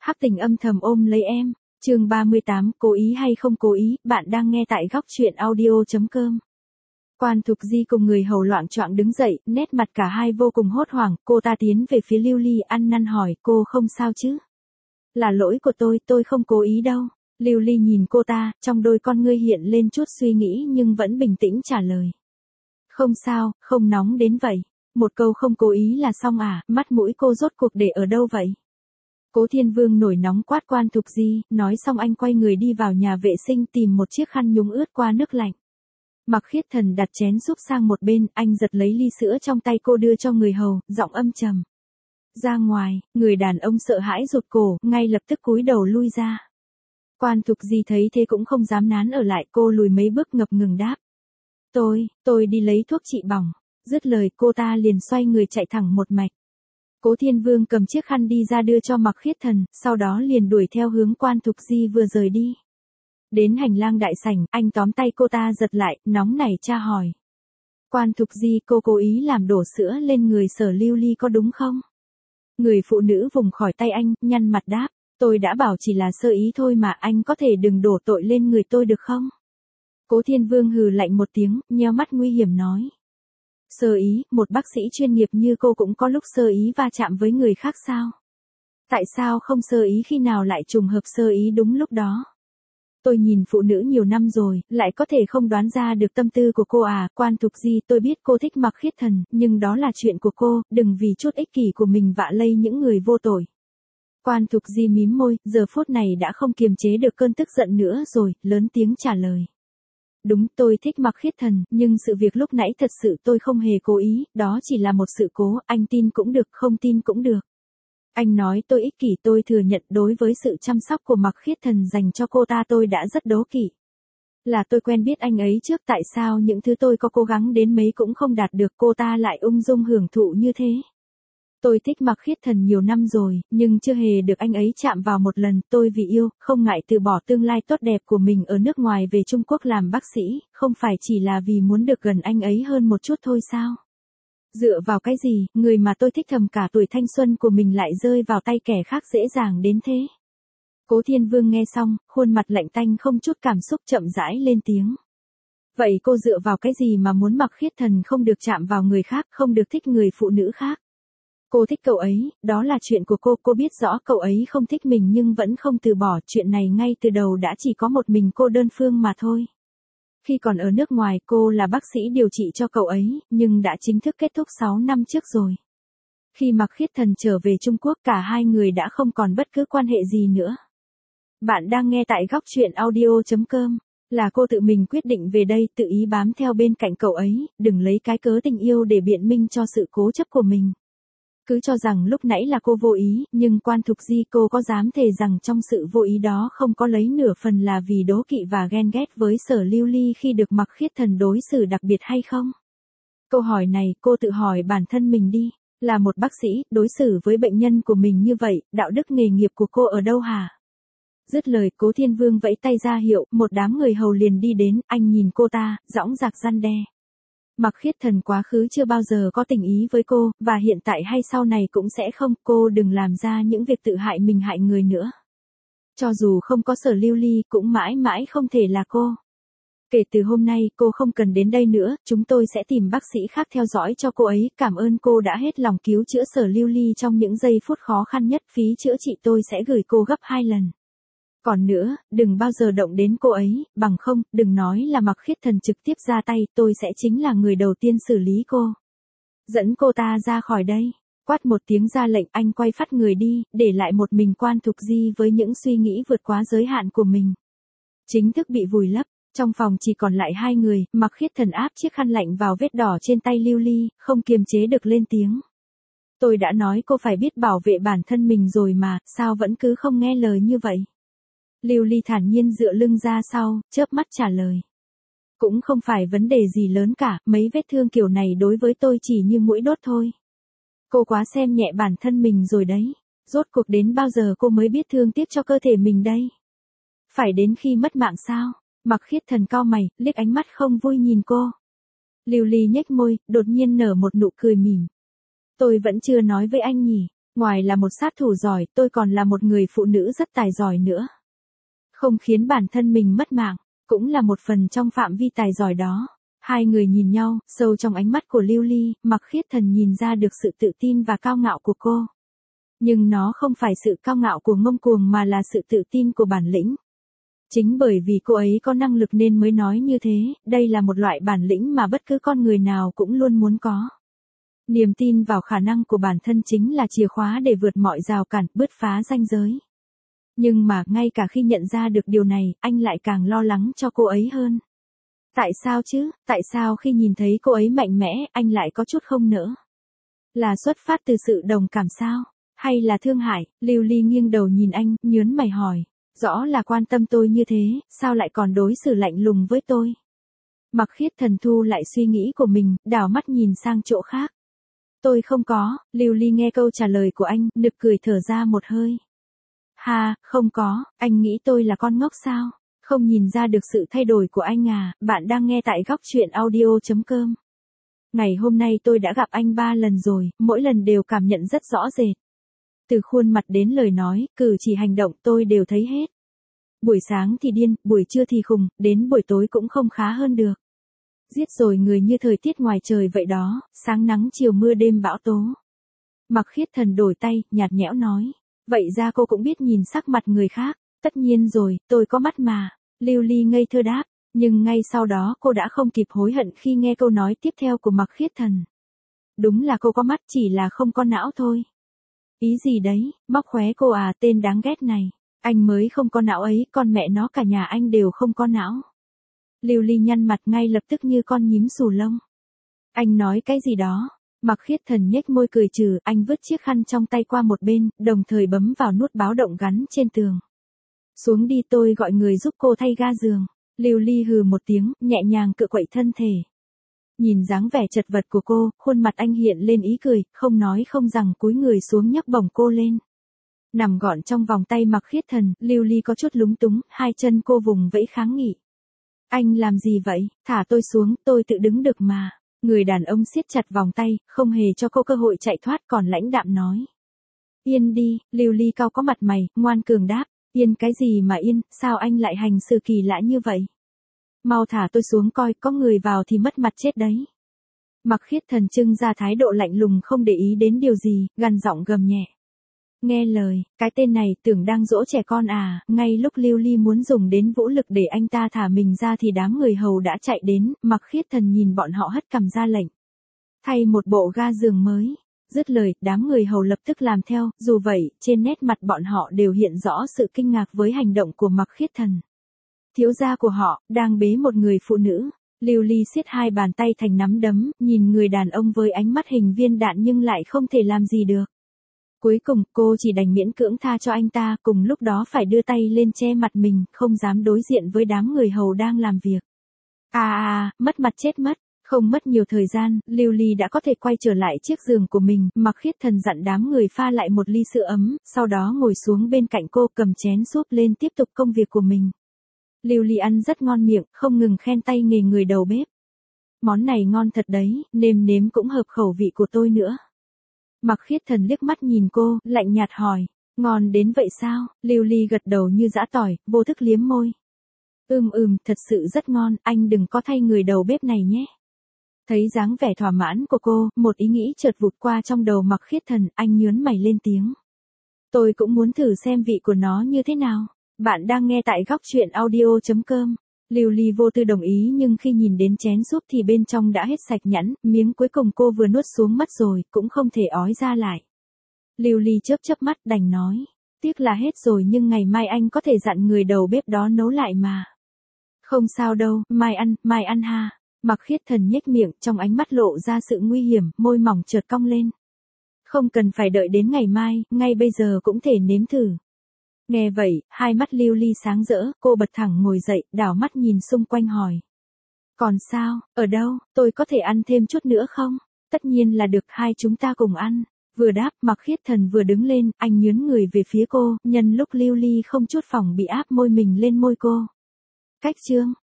Hắc tình âm thầm ôm lấy em. Chương 38, cố ý hay không cố ý, bạn đang nghe tại góc truyện audio.com. Quan Thục Di cùng người hầu loạng choạng đứng dậy, nét mặt cả hai vô cùng hốt hoảng, cô ta tiến về phía Lưu Ly ăn năn hỏi, cô không sao chứ? Là lỗi của tôi không cố ý đâu. Lưu Ly nhìn cô ta, trong đôi con ngươi hiện lên chút suy nghĩ nhưng vẫn bình tĩnh trả lời. Không sao, không nóng đến vậy. Một câu không cố ý là xong à, mắt mũi cô rốt cuộc để ở đâu vậy? Cố Thiên Vương nổi nóng quát Quan Thục Di, nói xong anh quay người đi vào nhà vệ sinh tìm một chiếc khăn nhúng ướt qua nước lạnh. Mặc Khiết Thần đặt chén súp sang một bên, anh giật lấy ly sữa trong tay cô đưa cho người hầu, giọng âm trầm. Ra ngoài, người đàn ông sợ hãi rụt cổ, ngay lập tức cúi đầu lui ra. Quan Thục Di thấy thế cũng không dám nán ở lại, cô lùi mấy bước ngập ngừng đáp. Tôi đi lấy thuốc trị bỏng. Dứt lời cô ta liền xoay người chạy thẳng một mạch. Cố Thiên Vương cầm chiếc khăn đi ra đưa cho Mặc Khiết Thần, sau đó liền đuổi theo hướng Quan Thục Di vừa rời đi. Đến hành lang đại sảnh, anh tóm tay cô ta giật lại, nóng nảy tra hỏi. Quan Thục Di, cô cố ý làm đổ sữa lên người Sở Lưu Ly có đúng không? Người phụ nữ vùng khỏi tay anh, nhăn mặt đáp, tôi đã bảo chỉ là sơ ý thôi mà, anh có thể đừng đổ tội lên người tôi được không? Cố Thiên Vương hừ lạnh một tiếng, nheo mắt nguy hiểm nói. Sơ ý, một bác sĩ chuyên nghiệp như cô cũng có lúc sơ ý va chạm với người khác sao? Tại sao không sơ ý khi nào lại trùng hợp sơ ý đúng lúc đó? Tôi nhìn phụ nữ nhiều năm rồi, lại có thể không đoán ra được tâm tư của cô à? Quan Thục Di, tôi biết cô thích Mặc Khiết Thần, nhưng đó là chuyện của cô, đừng vì chút ích kỷ của mình vạ lây những người vô tội. Quan Thục Di mím môi, giờ phút này đã không kiềm chế được cơn tức giận nữa rồi, lớn tiếng trả lời. Đúng, tôi thích Mặc Khiết Thần, nhưng sự việc lúc nãy thật sự tôi không hề cố ý, đó chỉ là một sự cố, anh tin cũng được, không tin cũng được. Anh nói tôi ích kỷ, tôi thừa nhận đối với sự chăm sóc của Mặc Khiết Thần dành cho cô ta tôi đã rất đố kỵ. Là tôi quen biết anh ấy trước, tại sao những thứ tôi có cố gắng đến mấy cũng không đạt được, cô ta lại ung dung hưởng thụ như thế. Tôi thích Mặc Khiết Thần nhiều năm rồi, nhưng chưa hề được anh ấy chạm vào một lần, tôi vì yêu, không ngại từ bỏ tương lai tốt đẹp của mình ở nước ngoài về Trung Quốc làm bác sĩ, không phải chỉ là vì muốn được gần anh ấy hơn một chút thôi sao? Dựa vào cái gì, người mà tôi thích thầm cả tuổi thanh xuân của mình lại rơi vào tay kẻ khác dễ dàng đến thế? Cố Thiên Vương nghe xong, khuôn mặt lạnh tanh không chút cảm xúc chậm rãi lên tiếng. Vậy cô dựa vào cái gì mà muốn Mặc Khiết Thần không được chạm vào người khác, không được thích người phụ nữ khác? Cô thích cậu ấy, đó là chuyện của cô biết rõ cậu ấy không thích mình nhưng vẫn không từ bỏ, chuyện này ngay từ đầu đã chỉ có một mình cô đơn phương mà thôi. Khi còn ở nước ngoài cô là bác sĩ điều trị cho cậu ấy, nhưng đã chính thức kết thúc 6 năm trước rồi. Khi Mặc Khiết Thần trở về Trung Quốc cả hai người đã không còn bất cứ quan hệ gì nữa. Bạn đang nghe tại góc truyện audio.com, là cô tự mình quyết định về đây, tự ý bám theo bên cạnh cậu ấy, đừng lấy cái cớ tình yêu để biện minh cho sự cố chấp của mình. Cứ cho rằng lúc nãy là cô vô ý, nhưng Quan Thục Di, cô có dám thề rằng trong sự vô ý đó không có lấy nửa phần là vì đố kỵ và ghen ghét với Sở Lưu Ly khi được Mặc Khiết Thần đối xử đặc biệt hay không? Câu hỏi này cô tự hỏi bản thân mình đi, là một bác sĩ, đối xử với bệnh nhân của mình như vậy, đạo đức nghề nghiệp của cô ở đâu hả? Dứt lời Cố Thiên Vương vẫy tay ra hiệu, một đám người hầu liền đi đến, anh nhìn cô ta, dõng dạc răn đe. Mặc Khiết Thần quá khứ chưa bao giờ có tình ý với cô, và hiện tại hay sau này cũng sẽ không, cô đừng làm ra những việc tự hại mình hại người nữa. Cho dù không có Sở Lưu Ly, cũng mãi mãi không thể là cô. Kể từ hôm nay, cô không cần đến đây nữa, chúng tôi sẽ tìm bác sĩ khác theo dõi cho cô ấy, cảm ơn cô đã hết lòng cứu chữa Sở Lưu Ly trong những giây phút khó khăn nhất, phí chữa trị tôi sẽ gửi cô gấp 2 lần. Còn nữa, đừng bao giờ động đến cô ấy, bằng không, đừng nói là Mặc Khiết Thần trực tiếp ra tay, tôi sẽ chính là người đầu tiên xử lý cô. Dẫn cô ta ra khỏi đây. Quát một tiếng ra lệnh, anh quay phắt người đi, để lại một mình Quan Thục Di với những suy nghĩ vượt quá giới hạn của mình. Chính thức bị vùi lấp, trong phòng chỉ còn lại hai người, Mặc Khiết Thần áp chiếc khăn lạnh vào vết đỏ trên tay Lưu Ly, không kiềm chế được lên tiếng. Tôi đã nói cô phải biết bảo vệ bản thân mình rồi mà, sao vẫn cứ không nghe lời như vậy? Lưu Ly thản nhiên dựa lưng ra sau, chớp mắt trả lời. Cũng không phải vấn đề gì lớn cả, mấy vết thương kiểu này đối với tôi chỉ như mũi đốt thôi. Cô quá xem nhẹ bản thân mình rồi đấy. Rốt cuộc đến bao giờ cô mới biết thương tiếc cho cơ thể mình đây? Phải đến khi mất mạng sao? Mặc Khiết Thần cau mày, liếc ánh mắt không vui nhìn cô. Lưu Ly nhếch môi, đột nhiên nở một nụ cười mỉm. Tôi vẫn chưa nói với anh nhỉ. Ngoài là một sát thủ giỏi, tôi còn là một người phụ nữ rất tài giỏi nữa. Không khiến bản thân mình mất mạng, cũng là một phần trong phạm vi tài giỏi đó. Hai người nhìn nhau, sâu trong ánh mắt của Lưu Ly, Mạc Khiết Thần nhìn ra được sự tự tin và cao ngạo của cô. Nhưng nó không phải sự cao ngạo của ngông cuồng mà là sự tự tin của bản lĩnh. Chính bởi vì cô ấy có năng lực nên mới nói như thế, đây là một loại bản lĩnh mà bất cứ con người nào cũng luôn muốn có. Niềm tin vào khả năng của bản thân chính là chìa khóa để vượt mọi rào cản, bứt phá ranh giới. Nhưng mà ngay cả khi nhận ra được điều này, anh lại càng lo lắng cho cô ấy hơn. Tại sao chứ, tại sao khi nhìn thấy cô ấy mạnh mẽ, anh lại có chút không nỡ? Là xuất phát từ sự đồng cảm sao? Hay là thương hại? Lưu Ly nghiêng đầu nhìn anh, nhớn mày hỏi. Rõ là quan tâm tôi như thế, sao lại còn đối xử lạnh lùng với tôi? Mạc Khiết Thần thu lại suy nghĩ của mình, đảo mắt nhìn sang chỗ khác. Tôi không có, Lưu Ly nghe câu trả lời của anh, nực cười thở ra một hơi. Ha, không có, anh nghĩ tôi là con ngốc sao? Không nhìn ra được sự thay đổi của anh à, bạn đang nghe tại góc truyện audio.com. Ngày hôm nay tôi đã gặp anh 3 lần rồi, mỗi lần đều cảm nhận rất rõ rệt. Từ khuôn mặt đến lời nói, cử chỉ hành động tôi đều thấy hết. Buổi sáng thì điên, buổi trưa thì khùng, đến buổi tối cũng không khá hơn được. Giết rồi người như thời tiết ngoài trời vậy đó, sáng nắng chiều mưa đêm bão tố. Mạc Khiết Thần đổi tay, nhạt nhẽo nói. Vậy ra cô cũng biết nhìn sắc mặt người khác. Tất nhiên rồi, tôi có mắt mà. Lưu Ly ngây thơ đáp. Nhưng ngay sau đó cô đã không kịp hối hận khi nghe câu nói tiếp theo của Mạc Khiết Thần. Đúng là cô có mắt chỉ là không có não thôi. Ý gì đấy, móc khóe cô à, tên đáng ghét này. Anh mới không có não ấy, con mẹ nó cả nhà anh đều không có não. Lưu Ly nhăn mặt ngay lập tức như con nhím xù lông. Anh nói cái gì đó? Mạc Khiết Thần nhếch môi cười trừ, anh vứt chiếc khăn trong tay qua một bên, đồng thời bấm vào nút báo động gắn trên tường. Xuống đi, tôi gọi người giúp cô thay ga giường. Lưu Ly hừ một tiếng, nhẹ nhàng cựa quậy thân thể. Nhìn dáng vẻ chật vật của cô, khuôn mặt anh hiện lên ý cười, không nói không rằng cúi người xuống nhấc bổng cô lên. Nằm gọn trong vòng tay Mạc Khiết Thần, Lưu Ly có chút lúng túng, hai chân cô vùng vẫy kháng nghị. Anh làm gì vậy, thả tôi xuống, tôi tự đứng được mà. Người đàn ông siết chặt vòng tay, không hề cho cô cơ hội chạy thoát, còn lãnh đạm nói. Yên đi, Lưu Ly cau có mặt mày, ngoan cường đáp. Yên cái gì mà yên, sao anh lại hành xử kỳ lạ như vậy? Mau thả tôi xuống coi, có người vào thì mất mặt chết đấy. Mạc Khiết Thần trưng ra thái độ lạnh lùng không để ý đến điều gì, gằn giọng gầm nhẹ. Nghe lời, cái tên này tưởng đang dỗ trẻ con à, ngay lúc Lưu Ly muốn dùng đến vũ lực để anh ta thả mình ra thì đám người hầu đã chạy đến, Mạc Khiết Thần nhìn bọn họ hất cằm ra lệnh. Thay một bộ ga giường mới. Dứt lời, đám người hầu lập tức làm theo, dù vậy, trên nét mặt bọn họ đều hiện rõ sự kinh ngạc với hành động của Mạc Khiết Thần. Thiếu gia của họ, đang bế một người phụ nữ. Lưu Ly siết hai bàn tay thành nắm đấm, nhìn người đàn ông với ánh mắt hình viên đạn nhưng lại không thể làm gì được. Cuối cùng, cô chỉ đành miễn cưỡng tha cho anh ta, cùng lúc đó phải đưa tay lên che mặt mình, không dám đối diện với đám người hầu đang làm việc. Mất mặt chết mất. Không mất nhiều thời gian, Lưu Ly đã có thể quay trở lại chiếc giường của mình, Mạc Khiết Thần dặn đám người pha lại một ly sữa ấm, sau đó ngồi xuống bên cạnh cô cầm chén súp lên tiếp tục công việc của mình. Lưu Ly ăn rất ngon miệng, không ngừng khen tay nghề người đầu bếp. Món này ngon thật đấy, nêm nếm cũng hợp khẩu vị của tôi nữa. Mạc Khiết Thần liếc mắt nhìn cô, lạnh nhạt hỏi, ngon đến vậy sao? Lưu Ly gật đầu như giã tỏi, vô thức liếm môi. Thật sự rất ngon, anh đừng có thay người đầu bếp này nhé. Thấy dáng vẻ thỏa mãn của cô, một ý nghĩ chợt vụt qua trong đầu Mạc Khiết Thần, anh nhớn mày lên tiếng. Tôi cũng muốn thử xem vị của nó như thế nào. Bạn đang nghe tại góc truyện audio.com. Lưu Ly vô tư đồng ý nhưng khi nhìn đến chén súp thì bên trong đã hết sạch nhẵn, miếng cuối cùng cô vừa nuốt xuống mất rồi, cũng không thể ói ra lại. Lưu Ly chớp mắt đành nói. Tiếc là hết rồi nhưng ngày mai anh có thể dặn người đầu bếp đó nấu lại mà. Không sao đâu, mai ăn ha. Mạc Khiết Thần nhếch miệng, trong ánh mắt lộ ra sự nguy hiểm, môi mỏng chợt cong lên. Không cần phải đợi đến ngày mai, ngay bây giờ cũng thể nếm thử. Nghe vậy, hai mắt Lưu Ly sáng rỡ, cô bật thẳng ngồi dậy, đảo mắt nhìn xung quanh hỏi. Còn sao, ở đâu, tôi có thể ăn thêm chút nữa không? Tất nhiên là được, hai chúng ta cùng ăn. Vừa đáp, Mạc Khiết Thần vừa đứng lên, anh nhướng người về phía cô, nhân lúc Lưu Ly không chút phòng bị áp môi mình lên môi cô. Cách chương.